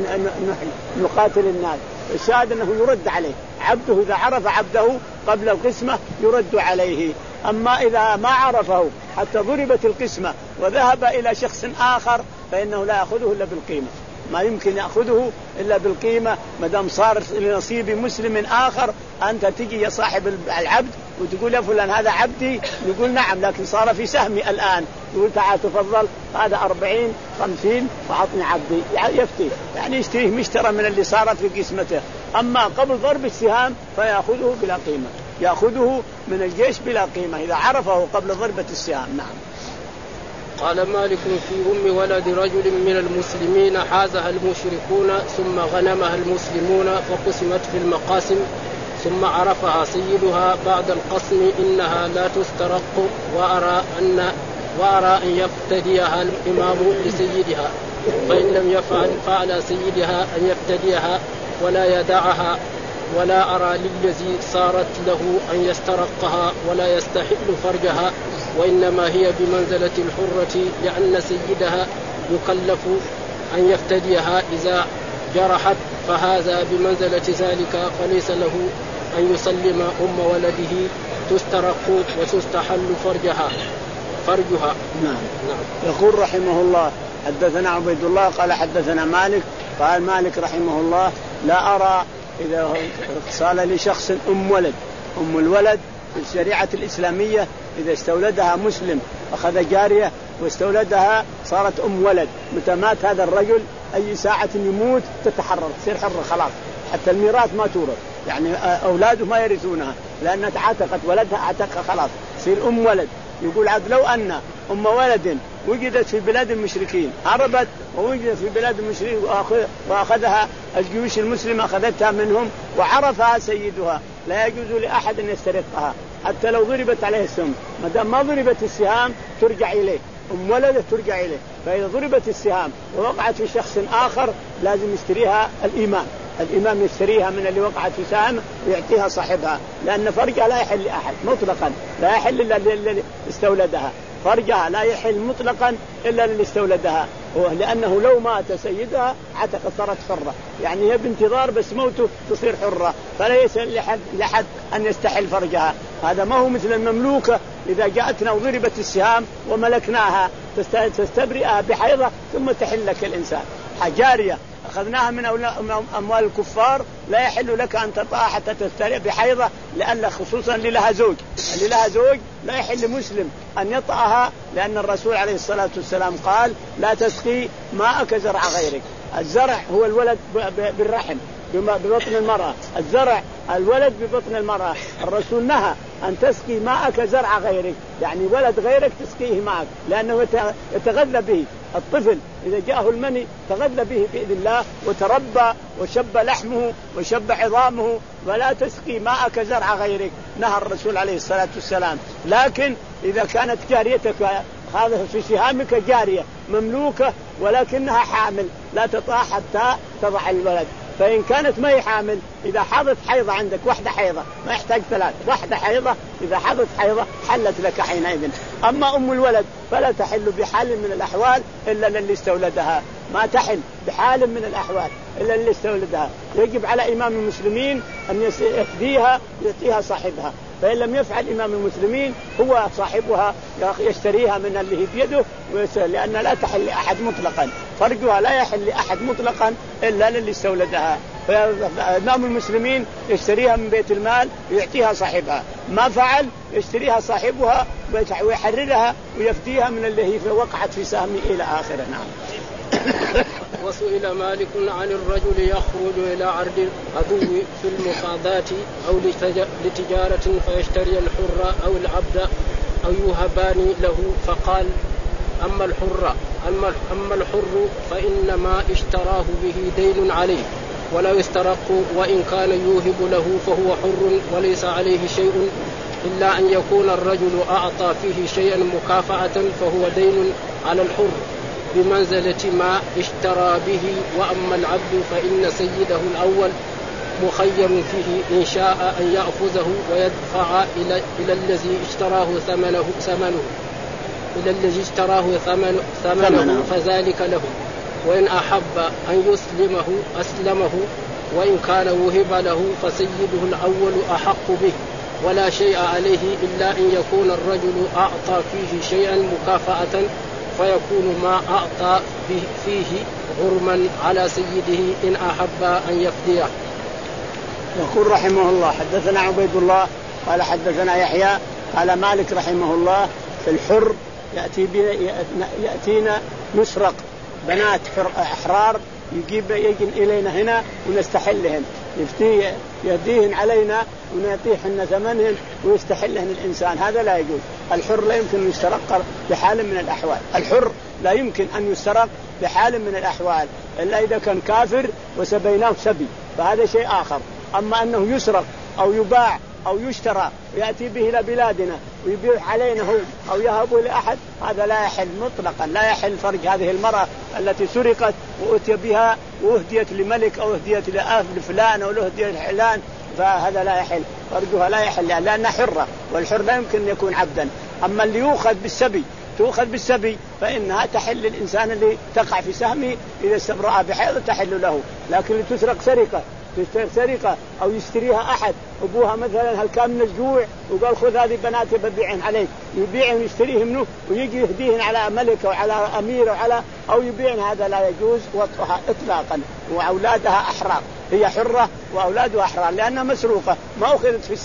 نقاتل الناس، الشاهد أنه يرد عليه عبده. إذا عرف عبده قبل القسمة يرد عليه. أما إذا ما عرفه حتى ضربت القسمة وذهب إلى شخص آخر فإنه لا يأخذه إلا بالقيمة، ما يمكن يأخذه إلا بالقيمة. مدام صار لنصيب مسلم آخر أنت تجي يا صاحب العبد وتقول يا فلان هذا عبدي، يقول نعم لكن صار في سهمي الآن، يقول تعال تفضل هذا أربعين خمسين وعطني عبدي، يفتي يعني يشتريه مشترى من اللي صارت في قسمته. أما قبل ضرب السهام فيأخذه بلا قيمة، يأخذه من الجيش بلا قيمة إذا عرفه قبل ضربة السهام. نعم. قال مالك في أم ولد رجل من المسلمين حازها المشركون ثم غنمها المسلمون فقسمت في المقاسم ثم عرفها سيدها بعد القسم إنها لا تسترق، وأرى أن وأرى أن يفتديها الإمام لسيدها، فإن لم يفعل فعلى سيدها أن يفتديها ولا يدعها، ولا أرى للذي صارت له أن يسترقها ولا يستحل فرجها، وإنما هي بمنزلة الحرة لأن سيدها يكلف أن يفتديها إذا جرحت، فهذا بمنزلة ذلك، فليس له أن يسلم أم ولده تسترق وتستحل فرجها فرجها. نعم. نعم. يقول رحمه الله حدثنا عبيد الله قال حدثنا مالك قال مالك رحمه الله لا أرى إذا صار لشخص أم ولد أم الولد في الشريعة الإسلامية إذا استولدها مسلم أخذ جارية واستولدها صارت أم ولد، متى مات هذا الرجل أي ساعة يموت تتحرر تصير حرة خلاص، حتى الميراث ما تورث، يعني أولاده ما يرثونها لأنها عتقت ولدها عتقها خلاص تصير أم ولد. يقول عاد لو أن أم ولد وجدت في بلاد المشركين هربت ووجدت في بلاد المشركين وأخذها الجيوش المسلمة أخذتها منهم وعرفها سيدها لا يجوز لأحد أن يسترقها حتى لو ضربت عليه السهم، ما دام ما ضربت السهام ترجع إليه، أم ولد ترجع إليه. فإذا ضربت السهام ووقعت في شخص آخر لازم يشتريها الإمام، الإمام يشتريها من اللي وقعت في سهم ويعطيها صاحبها، لأن فرجها لا يحل لأحد مطلقا، لا يحل إلا للي استولدها، فرجها لا يحل مطلقا إلا للي استولدها، لأنه لو مات سيدها عتقت صارت حرة، يعني هي بانتظار بس موته تصير حرة، فلا يسأل لحد, لحد أن يستحل فرجها. هذا ما هو مثل المملوكة إذا جاءتنا وضربت السهام وملكناها تستبرئها بحيضة ثم تحل لك الإنسان. جارية أخذناها من أموال الكفار لا يحل لك أن تطاع حتى تسترئ بحيضة، لأن خصوصا اللي لها زوج، اللي لها زوج لا يحل مسلم أن يطأها، لأن الرسول عليه الصلاة والسلام قال لا تسقي ماءك زرع غيرك. الزرع هو الولد بالرحم ببطن المرأة، الزرع الولد ببطن المرأة، الرسول نهى أن تسقي ماءك زرع غيرك، يعني ولد غيرك تسقيه معك لأنه يتغذى به. الطفل إذا جاءه المني تغذى به بإذن الله وتربى وشب لحمه وشب عظامه، ولا تسقي ماءك زرع غيرك، نهى الرسول عليه الصلاة والسلام. لكن إذا كانت جاريتك هذا في سهامك جارية مملوكة ولكنها حامل لا تطاع حتى تضع الولد، فإن كانت ما هي حامل إذا حضت حيضة عندك واحدة حيضة ما يحتاج ثلاث، واحدة حيضة إذا حضت حيضة حلت لك حينئذ. أما أم الولد فلا تحل بحال من الأحوال إلا للي استولدها، ما تحل بحال من الأحوال إلا للي استولدها. يجب على إمام المسلمين أن يفديها يعطيها صاحبها، فإن لم يفعل إمام المسلمين هو صاحبها يشتريها من اللي هي بيده، لأن لا تحل لأحد مطلقا، فرجها لا يحل لأحد مطلقا إلا للي استولدها. فإمام المسلمين يشتريها من بيت المال ويعطيها صاحبها، ما فعل يشتريها صاحبها ويحررها ويفديها من اللي هي وقعت في سهم إلى آخره. نعم. وسئل مالك عن الرجل يخرج إلى عرض العدو في المفاضات أو لتجارة فيشتري الحر أو العبد أو يهبان له، فقال أما الحر أما الحر فإنما اشتراه به دين عليه ولا يسترق، وإن كان يوهب له فهو حر وليس عليه شيء إلا أن يكون الرجل أعطى فيه شيئا مكافأة فهو دين على الحر بمنزلة ما اشترى به. وأما العبد فإن سيده الأول مخير فيه إن شاء أن يأخذه ويدفع إلى إلى الذي اشتراه ثمنه ثمنه إلى الذي اشتراه ثمنه, ثمنه فذلك له، وإن أحب أن يسلمه أسلمه، وإن كان وهب له فسيده الأول أحق به ولا شيء عليه إلا أن يكون الرجل أعطى فيه شيئا مكافأة فيكون ما أعطى فيه غرما على سيده إن أحب أن يفديه. يقول رحمه الله حدثنا عبيد الله قال حدثنا يحيى قال مالك رحمه الله في الحر يأتي يأتينا نسرق بنات أحرار يجيب يجن إلينا هنا ونستحلهن، يفتي يهديهن علينا ونعطيهن ثمنهن ويستحلهن الإنسان، هذا لا يجوز. الحر لا يمكن أن يسترق بحال من الأحوال، الحر لا يمكن أن يسترق بحال من الأحوال إلا إذا كان كافر وسبيناه سبي، فهذا شيء آخر. أما أنه يسرق أو يباع أو يشترى ويأتي به إلى بلادنا ويبيع علينا هو أو يهبه لأحد، هذا لا يحل مطلقا، لا يحل فرج هذه المرأة التي سرقت وأتي بها وأهديت لملك أو أهديت لفلان أو أهديت لحلان، فهذا لا يحل فرجها، لا يحل لأنها حرة، والحر لا يمكن أن يكون عبدا. أما اللي يؤخذ بالسبي تؤخذ بالسبي فإنها تحل للإنسان اللي تقع في سهمه إذا استبرأ بحيض تحل له، لكن اللي تسرق سرقة سرقة أو يشتريها أحد أبوها مثلا هل كان من الجوع وقال خذ هذه بناتي ببيعهن عليك، يبيعهن ويشتريهم منه ويجي يهديهن على ملك أو على أمير أو على أو يبيعهن، هذا لا يجوز وطئها إطلاقا. وأولادها أحرار، هي حرة وأولادها أحرار لأنها مسروقة ما أخذت في السهام،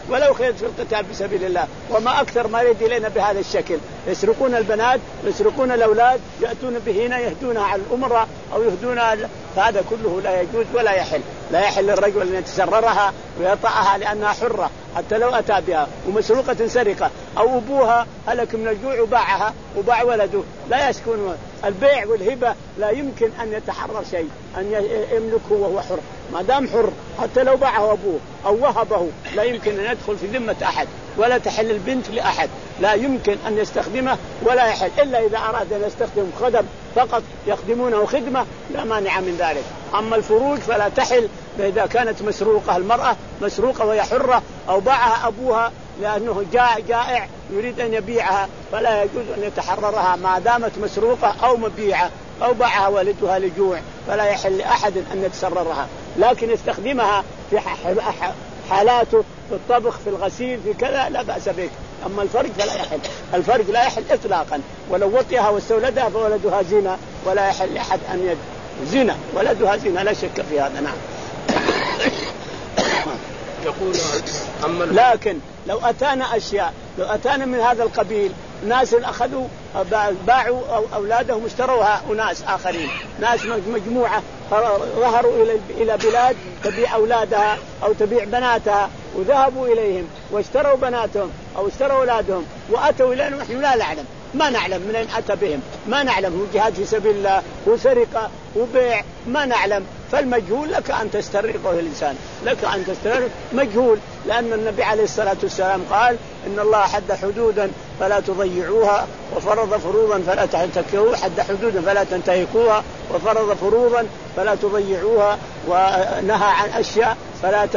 ولو خيرت في القتال في سبيل الله. وما أكثر ما يريد إلينا بهذا الشكل، يسرقون البنات ويسرقون الأولاد، يأتون بهنا يهدونها على الأمراء أو يهدونها، فهذا كله لا يجوز ولا يحل. لا يحل للرجل أن يتسررها ويطأها لأنها حرة حتى لو أتى بها، ومسروقة سرقة، أو أبوها هلك من الجوع وباعها وباع ولده، لا يسكن. البيع والهبة لا يمكن أن يتحرر شيء، أن يملكه وهو حر، ما دام حر حتى لو باعه أبوه أو وهبه لا يمكن أن يدخل في ذمة أحد، ولا تحل البنت لأحد، لا يمكن أن يستخدمه ولا يحل، إلا إذا أراد أن يستخدم خدم فقط يخدمونه خدمة لا مانع من ذلك. أما الفروج فلا تحل إذا كانت مسروقة، المرأة مسروقة وهي حرة أو باعها أبوها لأنه جاء جائع يريد أن يبيعها، فلا يجوز أن يتحررها ما دامت مسروقة أو مبيعة، أو باعها والدها لجوع، فلا يحل لأحد أن يتسررها، لكن يستخدمها في حالاته، في الطبخ، في الغسيل، في كذا لا بأس به. أما الفرج فلا يحل، الفرج لا يحل إطلاقا، ولو وطئها واستولدها فولدها زنا، ولا يحل لأحد أن يد زنا، ولدها زنا لا شك في هذا. نعم. يقول أما لكن لو أتانا أشياء، لو أتانا من هذا القبيل ناس أخذوا باعوا أولادهم اشتروها أناس آخرين، ناس مجموعة ظهروا إلى إلى بلاد تبيع أولادها أو تبيع بناتها، وذهبوا إليهم واشتروا بناتهم أو اشتروا أولادهم وأتوا إلينا ونحن لا نعلم، ما نعلم من أين أتى بهم، ما نعلم هو جهاد في سبيل الله وسرقة وبيع، ما نعلم. فالمجهول لك أن تسترقه الإنسان، لك أن تسترقه مجهول، لأن النبي عليه الصلاة والسلام قال إن الله حد حدودا فلا تضيعوها، وفرض فروضا فلا تنتهكوها، حد حدودا فلا تنتهكوها، وفرض فروضا فلا تضيعوها، ونهى عن أشياء فلا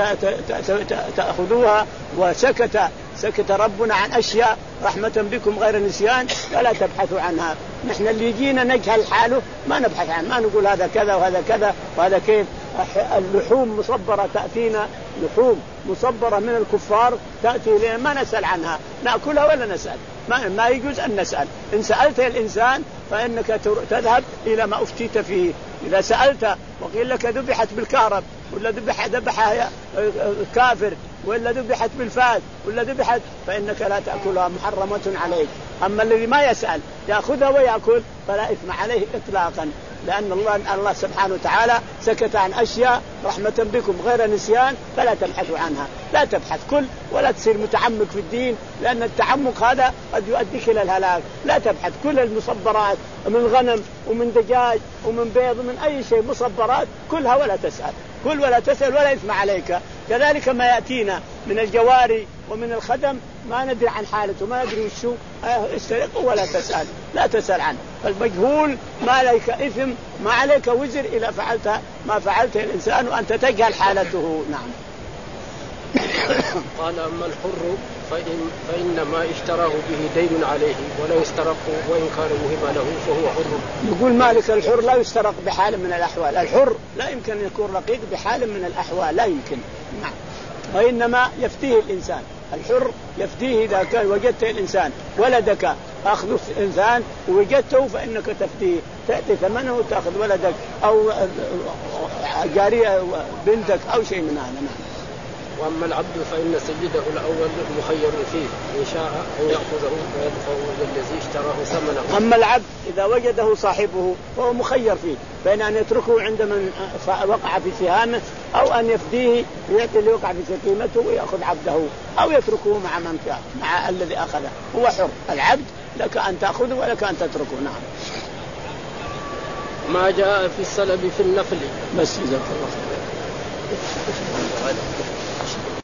تأخذوها، وسكت سكت ربنا عن أشياء رحمة بكم غير نسيان فلا تبحثوا عنها. نحن اللي يجينا نجهل حاله ما نبحث عنه، ما نقول هذا كذا وهذا كذا وهذا كيف. اللحوم مصبرة تأتينا، لحوم مصبرة من الكفار تأتي إلينا ما نسأل عنها، نأكلها ولا نسأل، ما, ما يجوز أن نسأل. إن سألت الإنسان فإنك تذهب إلى ما أفتيت فيه. إذا سألت وقيل لك ذبحت بالكهرب ولا ذبح ذبحها كافر ولا ذبحت بالفاس ولا ذبحت، فإنك لا تأكلها، محرمة عليك. أما الذي ما يسأل يأخذها ويأكل فلا إثم عليه إطلاقا، لأن الله الله سبحانه وتعالى سكت عن أشياء رحمة بكم غير نسيان فلا تبحثوا عنها. لا تبحث كل ولا تصير متعمق في الدين، لأن التعمق هذا قد يؤديك إلى الهلاك. لا تبحث كل المصبرات من غنم ومن دجاج ومن بيض ومن أي شيء مصبرات كلها ولا تسأل، كل ولا تسأل ولا إثم عليك. كذلك ما يأتينا من الجواري ومن الخدم ما ندري عن حالته، ما ندري وشو استرقه ولا تسأل، لا تسأل عنه. فالمجهول ما عليك إثم، ما عليك وزر إلى فعلت ما فعلته الإنسان وأنت تجهل حالته. نعم. قال أما الحر فإن فإنما اشتراه به دين عليه ولا يسترق، وإن كان مهبا له فهو حر. يقول مالك الحر لا يسترق بحال من الأحوال، الحر لا يمكن أن يكون رقيق بحال من الأحوال، لا يمكن. نعم. وإنما يفتيه الإنسان، الحر يفتيه إذا كان وجدت الإنسان ولدك أخذ الإنسان ووجدته فإنك تفتيه، تأتي ثمنه وتأخذ ولدك أو جارية بنتك أو شيء من هذا. نعم. وأما العبد فإن سيده الأول مخير فيه، إن شاء أن يأخذه ويدفعه الذي اشتراه ثمنه. أما العبد إذا وجده صاحبه فهو مخير فيه بين أن يتركه عند من وقع في سهامه أو أن يفديه ويأتي اللي وقع في سقيمته ويأخذ عبده، أو يتركه مع من كان مع الذي أخذه، هو حر. العبد لك أن تأخذه ولك أن تتركه. نعم. ما جاء في السلب في النفل. بس إذا